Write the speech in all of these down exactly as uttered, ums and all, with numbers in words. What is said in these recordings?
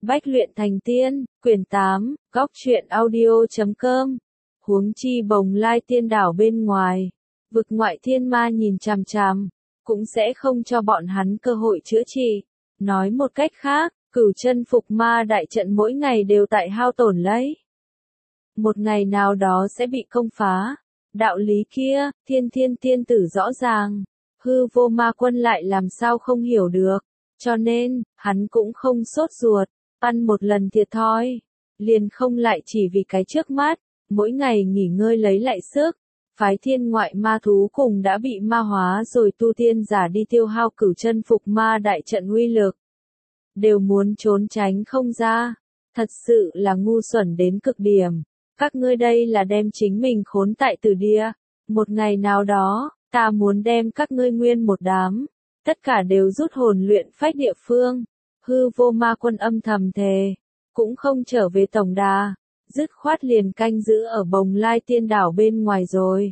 Bách luyện thành tiên, quyển tám, góc truyện audio chấm com. Huống chi Bồng Lai tiên đảo bên ngoài, vực ngoại thiên ma nhìn chằm chằm, cũng sẽ không cho bọn hắn cơ hội chữa trị. Nói một cách khác, Cửu Chân Phục Ma đại trận mỗi ngày đều tại hao tổn lấy. Một ngày nào đó sẽ bị công phá. Đạo lý kia, Thiên Thiên tiên tử rõ ràng, Hư Vô Ma Quân lại làm sao không hiểu được. Cho nên, hắn cũng không sốt ruột, ăn một lần thiệt thòi, liền không lại chỉ vì cái trước mắt, mỗi ngày nghỉ ngơi lấy lại sức. Phái thiên ngoại ma thú cùng đã bị ma hóa rồi tu tiên giả đi tiêu hao Cửu Chân Phục Ma đại trận uy lực. Đều muốn trốn tránh không ra, thật sự là ngu xuẩn đến cực điểm. Các ngươi đây là đem chính mình khốn tại tử địa. Một ngày nào đó, ta muốn đem các ngươi nguyên một đám, tất cả đều rút hồn luyện phách địa phương. Hư Vô Ma Quân âm thầm thề, cũng không trở về tổng đà, dứt khoát liền canh giữ ở Bồng Lai tiên đảo bên ngoài rồi.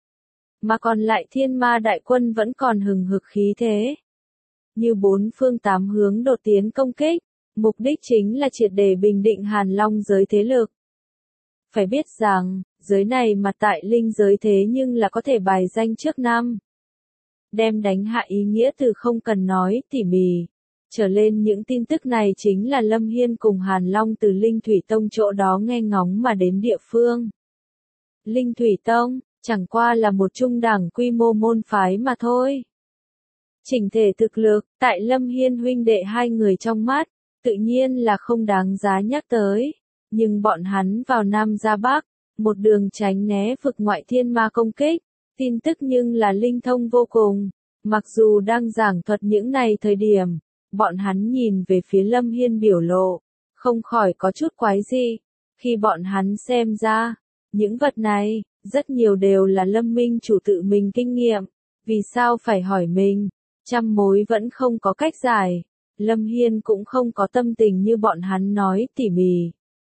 Mà còn lại thiên ma đại quân vẫn còn hừng hực khí thế. Như bốn phương tám hướng đột tiến công kích, mục đích chính là triệt để bình định Hàn Long giới thế lực. Phải biết rằng, giới này mà tại linh giới thế nhưng là có thể bài danh trước năm. Đem đánh hạ ý nghĩa từ không cần nói tỉ mỉ. Trở lên những tin tức này chính là Lâm Hiên cùng Hàn Long từ Linh Thủy Tông chỗ đó nghe ngóng mà đến địa phương. Linh Thủy Tông, chẳng qua là một trung đẳng quy mô môn phái mà thôi. Chỉnh thể thực lực, tại Lâm Hiên huynh đệ hai người trong mắt, tự nhiên là không đáng giá nhắc tới. Nhưng bọn hắn vào Nam ra Bắc, một đường tránh né vực ngoại thiên ma công kích, tin tức nhưng là linh thông vô cùng. Mặc dù đang giảng thuật những này thời điểm, bọn hắn nhìn về phía Lâm Hiên biểu lộ, không khỏi có chút quái dị. Khi bọn hắn xem ra, những vật này, rất nhiều đều là Lâm Minh chủ tự mình kinh nghiệm. Vì sao phải hỏi mình? Trăm mối vẫn không có cách giải. Lâm Hiên cũng không có tâm tình như bọn hắn nói tỉ mỉ.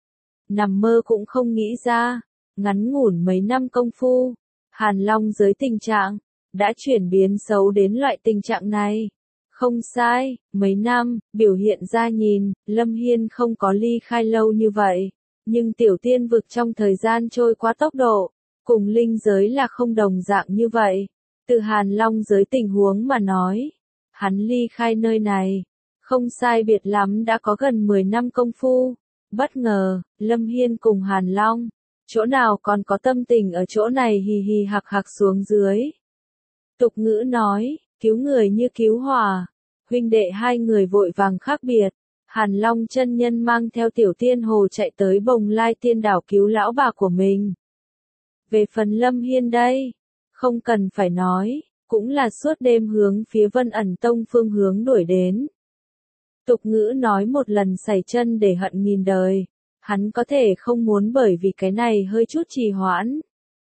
Nằm mơ cũng không nghĩ ra, ngắn ngủn mấy năm công phu, Hàn Long giới tình trạng, đã chuyển biến xấu đến loại tình trạng này. Không sai, mấy năm, biểu hiện ra nhìn, Lâm Hiên không có ly khai lâu như vậy. Nhưng tiểu tiên vực trong thời gian trôi qua tốc độ, cùng linh giới là không đồng dạng như vậy. Từ Hàn Long giới tình huống mà nói, hắn ly khai nơi này, không sai biệt lắm đã có gần mười năm công phu. Bất ngờ, Lâm Hiên cùng Hàn Long, chỗ nào còn có tâm tình ở chỗ này hì hì hạc hạc xuống dưới. Tục ngữ nói, cứu người như cứu hỏa, huynh đệ hai người vội vàng khác biệt. Hàn Long chân nhân mang theo tiểu tiên hồ chạy tới Bồng Lai tiên đảo cứu lão bà của mình. Về phần Lâm Hiên đây, không cần phải nói, cũng là suốt đêm hướng phía Vân Ẩn Tông phương hướng đuổi đến. Tục ngữ nói một lần sẩy chân để hận nghìn đời, hắn có thể không muốn bởi vì cái này hơi chút trì hoãn,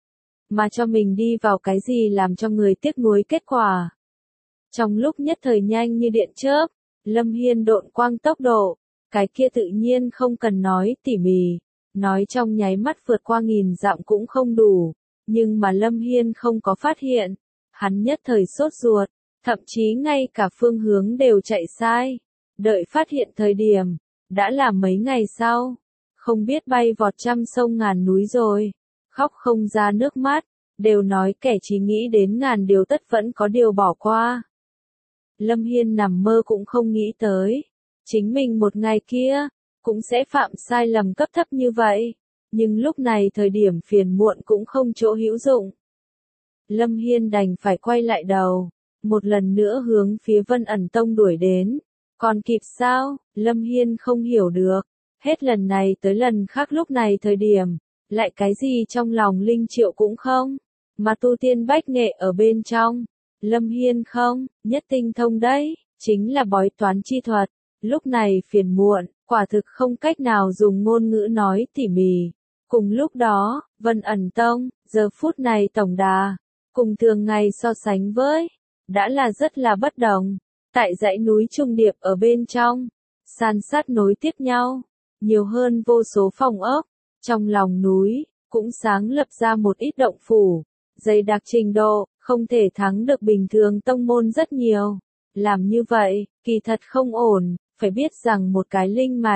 mà cho mình đi vào cái gì làm cho người tiếc nuối kết quả. Trong lúc nhất thời nhanh như điện chớp, Lâm Hiên độn quang tốc độ, cái kia tự nhiên không cần nói tỉ mỉ, nói trong nháy mắt vượt qua nghìn dặm cũng không đủ, nhưng mà Lâm Hiên không có phát hiện, hắn nhất thời sốt ruột, thậm chí ngay cả phương hướng đều chạy sai. Đợi phát hiện thời điểm, đã là mấy ngày sau, không biết bay vọt trăm sông ngàn núi rồi, khóc không ra nước mắt, đều nói kẻ chỉ nghĩ đến ngàn điều tất vẫn có điều bỏ qua. Lâm Hiên nằm mơ cũng không nghĩ tới, chính mình một ngày kia, cũng sẽ phạm sai lầm cấp thấp như vậy, nhưng lúc này thời điểm phiền muộn cũng không chỗ hữu dụng. Lâm Hiên đành phải quay lại đầu, một lần nữa hướng phía Vân Ẩn Tông đuổi đến. Còn kịp sao? Lâm Hiên không hiểu được. Hết lần này tới lần khác lúc này thời điểm, lại cái gì trong lòng Linh Triệu cũng không. Mà tu tiên bách nghệ ở bên trong. Lâm Hiên không, nhất tinh thông đấy, chính là bói toán chi thuật. Lúc này phiền muộn, quả thực không cách nào dùng ngôn ngữ nói tỉ mỉ. Cùng lúc đó, Vân Ẩn Tông, giờ phút này tổng đà, cùng thường ngày so sánh với, đã là rất là bất đồng. Tại dãy núi trung điệp ở bên trong, san sát nối tiếp nhau, nhiều hơn vô số phòng ốc, trong lòng núi, cũng sáng lập ra một ít động phủ, dày đặc trình độ, không thể thắng được bình thường tông môn rất nhiều. Làm như vậy, kỳ thật không ổn, phải biết rằng một cái linh mạch,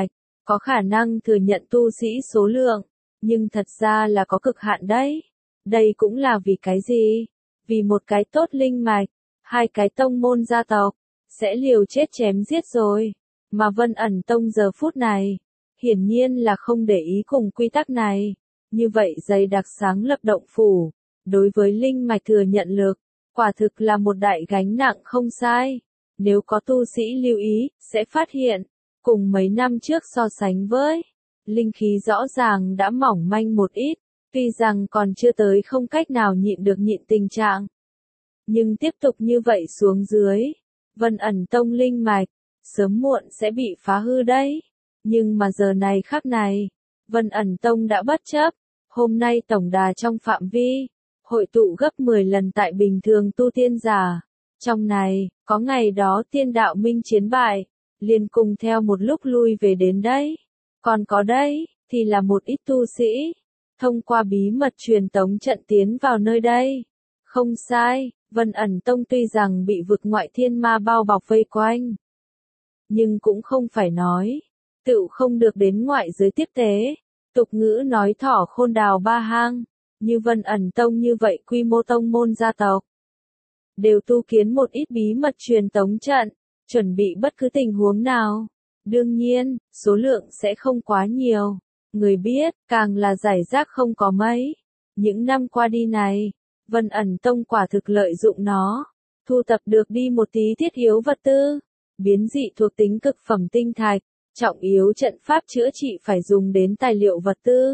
có khả năng thừa nhận tu sĩ số lượng, nhưng thật ra là có cực hạn đấy. Đây cũng là vì cái gì? Vì một cái tốt linh mạch, hai cái tông môn gia tộc, sẽ liều chết chém giết rồi. Mà Vân ẩn tông giờ phút này, hiển nhiên là không để ý cùng quy tắc này. Như vậy dày đặc sáng lập động phủ, đối với linh mạch thừa nhận lực, quả thực là một đại gánh nặng không sai. Nếu có tu sĩ lưu ý, sẽ phát hiện, cùng mấy năm trước so sánh với, linh khí rõ ràng đã mỏng manh một ít, tuy rằng còn chưa tới không cách nào nhịn được nhịn tình trạng. Nhưng tiếp tục như vậy xuống dưới, Vân ẩn tông linh mạch, sớm muộn sẽ bị phá hư đấy. Nhưng mà giờ này khắc này, Vân ẩn tông đã bất chấp, hôm nay tổng đà trong phạm vi, hội tụ gấp mười lần tại bình thường tu tiên giả. Trong này, có ngày đó tiên đạo minh chiến bại, liền cùng theo một lúc lui về đến đây. Còn có đây, thì là một ít tu sĩ, thông qua bí mật truyền tống trận tiến vào nơi đây. Không sai, Vân ẩn tông tuy rằng bị vực ngoại thiên ma bao bọc vây quanh, nhưng cũng không phải nói, tựu không được đến ngoại giới tiếp tế. Tục ngữ nói thỏ khôn đào ba hang, như Vân ẩn tông như vậy quy mô tông môn gia tộc, đều tu kiến một ít bí mật truyền tống trận, chuẩn bị bất cứ tình huống nào. Đương nhiên, số lượng sẽ không quá nhiều. Người biết, càng là giải rác không có mấy. Những năm qua đi này, Vân ẩn tông quả thực lợi dụng nó, thu tập được đi một tí thiết yếu vật tư, biến dị thuộc tính cực phẩm tinh thạch, trọng yếu trận pháp chữa trị phải dùng đến tài liệu vật tư.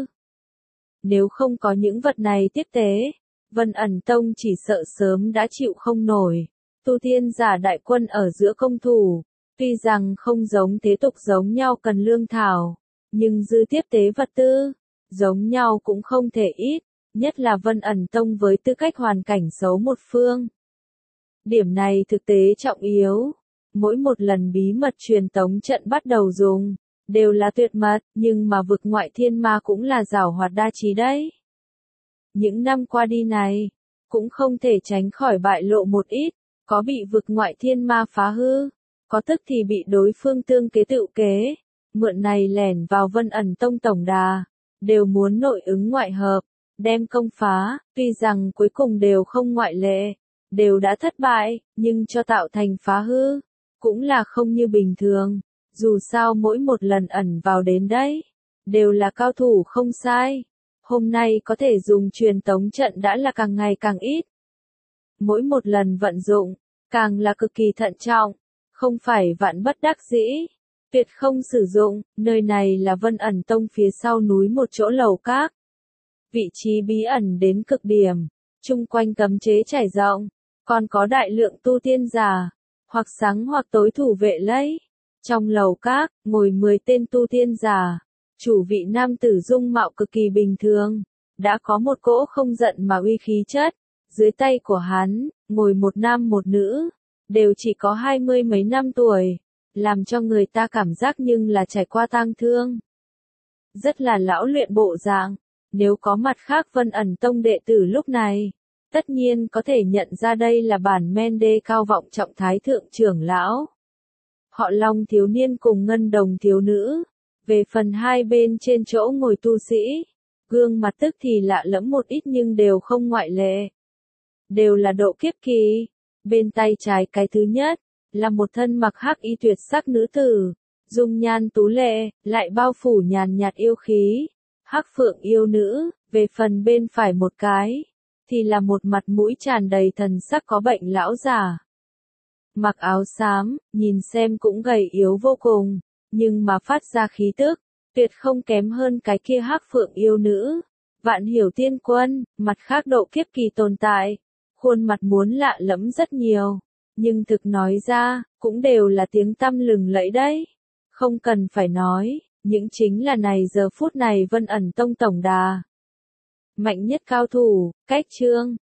Nếu không có những vật này tiếp tế, Vân ẩn tông chỉ sợ sớm đã chịu không nổi. Tu tiên giả đại quân ở giữa công thủ, tuy rằng không giống thế tục giống nhau cần lương thảo, nhưng dư tiếp tế vật tư, giống nhau cũng không thể ít, nhất là Vân ẩn tông với tư cách hoàn cảnh xấu một phương. Điểm này thực tế trọng yếu, mỗi một lần bí mật truyền tống trận bắt đầu dùng, đều là tuyệt mật, nhưng mà vực ngoại thiên ma cũng là giảo hoạt đa trí đấy. Những năm qua đi này, cũng không thể tránh khỏi bại lộ một ít, có bị vực ngoại thiên ma phá hư, có tức thì bị đối phương tương kế tự kế, mượn này lẻn vào Vân ẩn tông tổng đà, đều muốn nội ứng ngoại hợp, đem công phá, tuy rằng cuối cùng đều không ngoại lệ, đều đã thất bại, nhưng cho tạo thành phá hư, cũng là không như bình thường, dù sao mỗi một lần ẩn vào đến đấy, đều là cao thủ không sai. Hôm nay có thể dùng truyền tống trận đã là càng ngày càng ít. Mỗi một lần vận dụng, càng là cực kỳ thận trọng, không phải vạn bất đắc dĩ, tuyệt không sử dụng. Nơi này là Vân ẩn tông phía sau núi một chỗ lầu các. Vị trí bí ẩn đến cực điểm, chung quanh cấm chế trải rộng, còn có đại lượng tu tiên giả, hoặc sáng hoặc tối thủ vệ lấy. Trong lầu các, ngồi mười tên tu tiên giả. Chủ vị nam tử dung mạo cực kỳ bình thường, đã có một cỗ không giận mà uy khí chất, dưới tay của hắn, ngồi một nam một nữ, đều chỉ có hai mươi mấy năm tuổi, làm cho người ta cảm giác nhưng là trải qua tang thương. Rất là lão luyện bộ dạng, nếu có mặt khác Vân ẩn tông đệ tử lúc này, tất nhiên có thể nhận ra đây là bản men đê cao vọng trọng thái thượng trưởng lão. Họ Long thiếu niên cùng Ngân Đồng thiếu nữ. Về phần hai bên trên chỗ ngồi tu sĩ, gương mặt tức thì lạ lẫm một ít nhưng đều không ngoại lệ. Đều là độ kiếp kỳ. Bên tay trái cái thứ nhất, là một thân mặc hắc y tuyệt sắc nữ tử, dung nhan tú lệ, lại bao phủ nhàn nhạt yêu khí. Hắc phượng yêu nữ, về phần bên phải một cái, thì là một mặt mũi tràn đầy thần sắc có bệnh lão già. Mặc áo xám, nhìn xem cũng gầy yếu vô cùng. Nhưng mà phát ra khí tức, tuyệt không kém hơn cái kia hắc phượng yêu nữ. Vạn hiểu tiên quân, mặt khác độ kiếp kỳ tồn tại, khuôn mặt muốn lạ lẫm rất nhiều, nhưng thực nói ra, cũng đều là tiếng tăm lừng lẫy đấy. Không cần phải nói, những chính là này giờ phút này Vân ẩn tông tổng đà. Mạnh nhất cao thủ, cách trương,